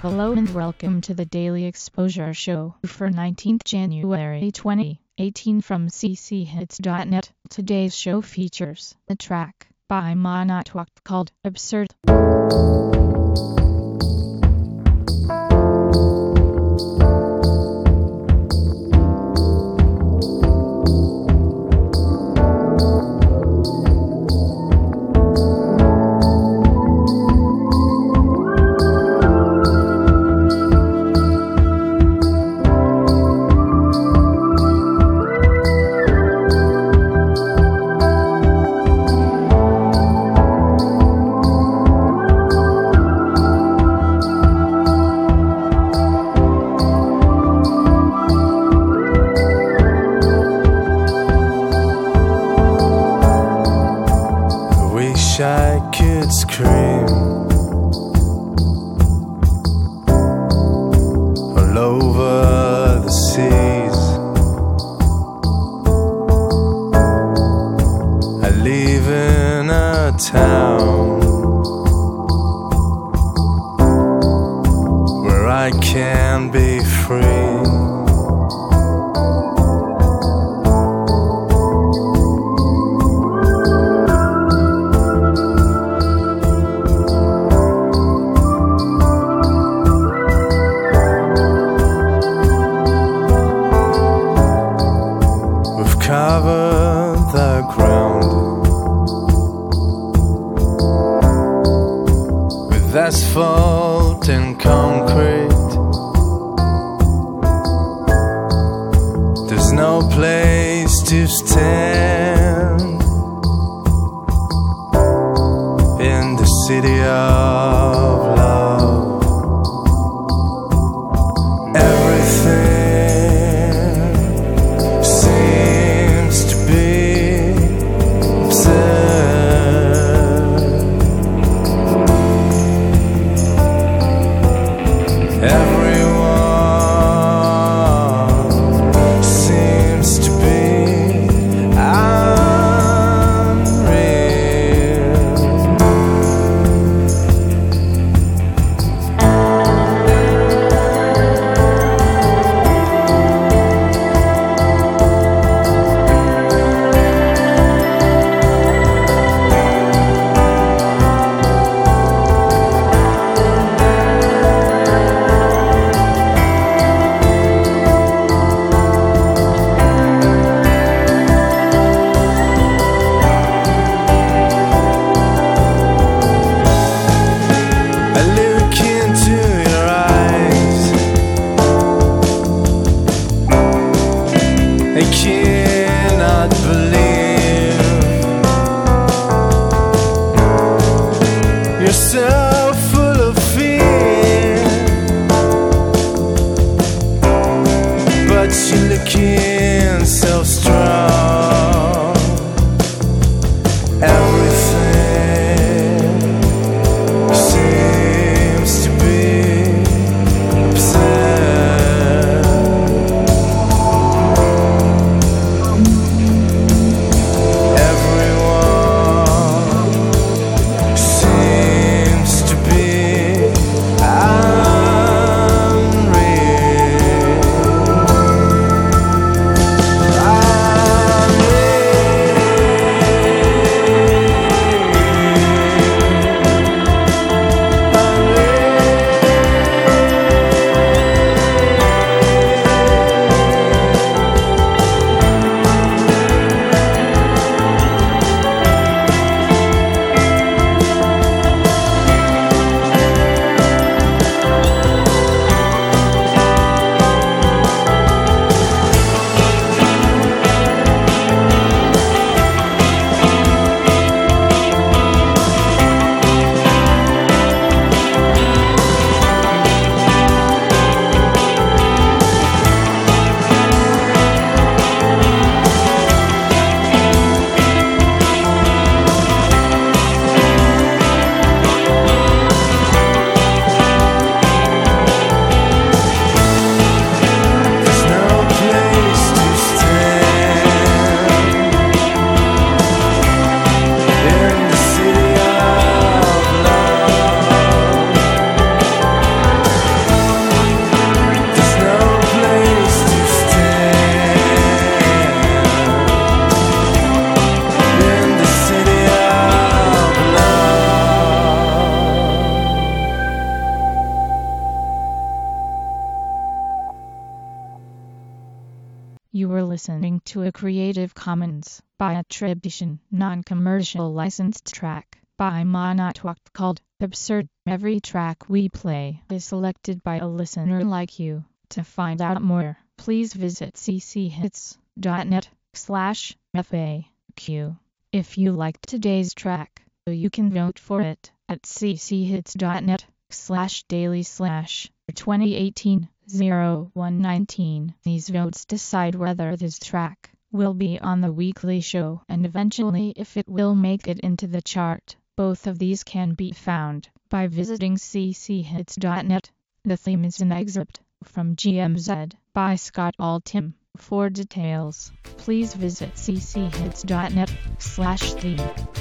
Hello and welcome to the Daily Exposure Show for 19th January 2018 from cchits.net. Today's show features a track by Monotwak called Absurd. I could scream all over the seas. I live in a town where I can be free. Cover the ground with asphalt and concrete. There's no place to stand in the city of love. Everything listening to a Creative Commons by attribution, non-commercial licensed track by Monotwalk called Absurd. Every track we play is selected by a listener like you. To find out more, please visit cchits.net/FAQ. If you liked today's track, you can vote for it at cchits.net/daily/2018-0119. These votes decide whether this track will be on the weekly show and eventually if it will make it into the chart. Both of these can be found by visiting cchits.net. The theme is an excerpt from GMZ by Scott Altham. For details, please visit cchits.net/theme.